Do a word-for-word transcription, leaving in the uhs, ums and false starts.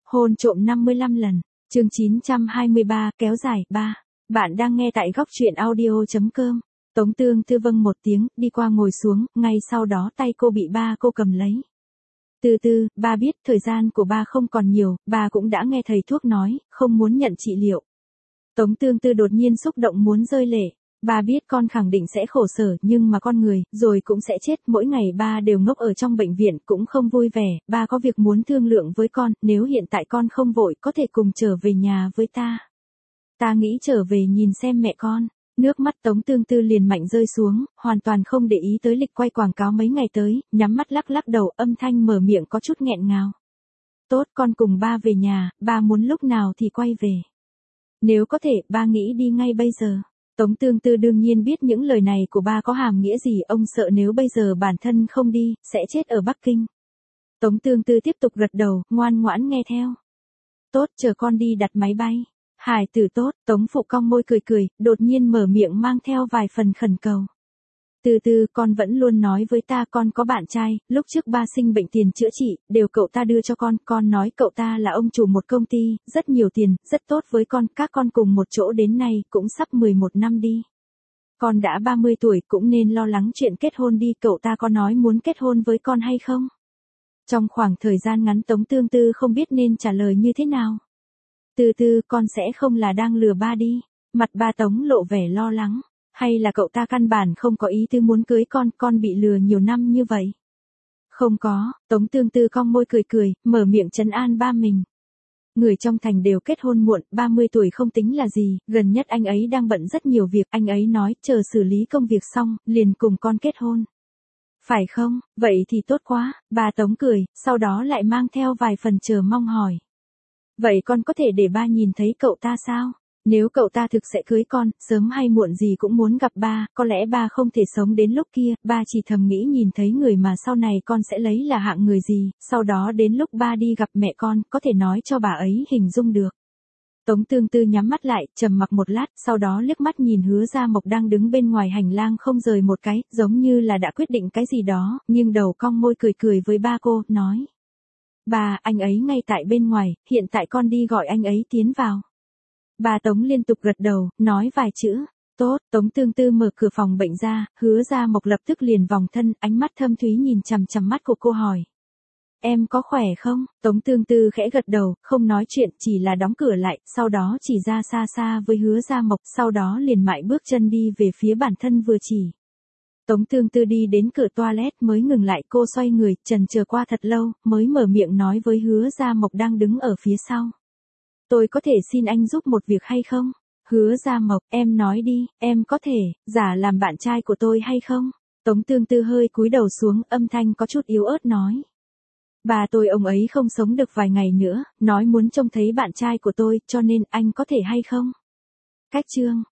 Hôn trộm năm mươi lăm lần. Chương chín trăm hai mươi ba, kéo dài, ba. Bạn đang nghe tại góc truyện audio chấm com. Tống Tương Tư vâng một tiếng, đi qua ngồi xuống, ngay sau đó tay cô bị ba cô cầm lấy. Từ từ, ba biết thời gian của ba không còn nhiều, ba cũng đã nghe thầy thuốc nói, không muốn nhận trị liệu. Tống Tương Tư đột nhiên xúc động muốn rơi lệ. Ba biết con khẳng định sẽ khổ sở, nhưng mà con người, rồi cũng sẽ chết. Mỗi ngày ba đều ngốc ở trong bệnh viện, cũng không vui vẻ. Ba có việc muốn thương lượng với con, nếu hiện tại con không vội, có thể cùng trở về nhà với ta. Ta nghĩ trở về nhìn xem mẹ con. Nước mắt Tống Tương Tư liền mạnh rơi xuống, hoàn toàn không để ý tới lịch quay quảng cáo mấy ngày tới, nhắm mắt lắc lắc đầu, âm thanh mở miệng có chút nghẹn ngào. Tốt, con cùng ba về nhà, ba muốn lúc nào thì quay về. Nếu có thể, ba nghĩ đi ngay bây giờ. Tống Tương Tư đương nhiên biết những lời này của ba có hàm nghĩa gì, ông sợ nếu bây giờ bản thân không đi, sẽ chết ở Bắc Kinh. Tống Tương Tư tiếp tục gật đầu, ngoan ngoãn nghe theo. Tốt, chờ con đi đặt máy bay. Hải tử tốt, Tống Phụ cong môi cười cười, đột nhiên mở miệng mang theo vài phần khẩn cầu. Từ từ, con vẫn luôn nói với ta con có bạn trai, lúc trước ba sinh bệnh tiền chữa trị, đều cậu ta đưa cho con, con nói cậu ta là ông chủ một công ty, rất nhiều tiền, rất tốt với con, các con cùng một chỗ đến nay, cũng sắp mười một năm đi. Con đã ba mươi tuổi, cũng nên lo lắng chuyện kết hôn đi, cậu ta có nói muốn kết hôn với con hay không? Trong khoảng thời gian ngắn Tống Tương Tư không biết nên trả lời như thế nào. Từ từ, con sẽ không là đang lừa ba đi. Mặt ba Tống lộ vẻ lo lắng. Hay là cậu ta căn bản không có ý tư muốn cưới con, con bị lừa nhiều năm như vậy? Không có, Tống Tương Tư cong môi cười cười, mở miệng trấn an ba mình. Người trong thành đều kết hôn muộn, ba mươi tuổi không tính là gì, gần nhất anh ấy đang bận rất nhiều việc, anh ấy nói chờ xử lý công việc xong, liền cùng con kết hôn. Phải không, vậy thì tốt quá, bà Tống cười, sau đó lại mang theo vài phần chờ mong hỏi. Vậy con có thể để ba nhìn thấy cậu ta sao? Nếu cậu ta thực sẽ cưới con, sớm hay muộn gì cũng muốn gặp ba, có lẽ ba không thể sống đến lúc kia, ba chỉ thầm nghĩ nhìn thấy người mà sau này con sẽ lấy là hạng người gì, sau đó đến lúc ba đi gặp mẹ con, có thể nói cho bà ấy hình dung được. Tống Tương Tư nhắm mắt lại, trầm mặc một lát, sau đó liếc mắt nhìn Hứa Gia Mộc đang đứng bên ngoài hành lang không rời một cái, giống như là đã quyết định cái gì đó, nhưng đầu cong môi cười cười với ba cô, nói. Bà, anh ấy ngay tại bên ngoài, hiện tại con đi gọi anh ấy tiến vào. Bà Tống liên tục gật đầu, nói vài chữ. Tốt, Tống Tương Tư mở cửa phòng bệnh ra, Hứa Gia Mộc lập tức liền vòng thân, ánh mắt thâm thúy nhìn chằm chằm mắt của cô hỏi. Em có khỏe không? Tống Tương Tư khẽ gật đầu, không nói chuyện, chỉ là đóng cửa lại, sau đó chỉ ra xa xa với Hứa Gia Mộc, sau đó liền mại bước chân đi về phía bản thân vừa chỉ. Tống Tương Tư đi đến cửa toilet mới ngừng lại, cô xoay người, chần chờ qua thật lâu, mới mở miệng nói với Hứa Gia Mộc đang đứng ở phía sau. Tôi có thể xin anh giúp một việc hay không? Hứa Gia Mộc, em nói đi, em có thể, giả làm bạn trai của tôi hay không? Tống Tương Tư hơi cúi đầu xuống, âm thanh có chút yếu ớt nói. Bà tôi ông ấy không sống được vài ngày nữa, nói muốn trông thấy bạn trai của tôi, cho nên anh có thể hay không? Cách chương.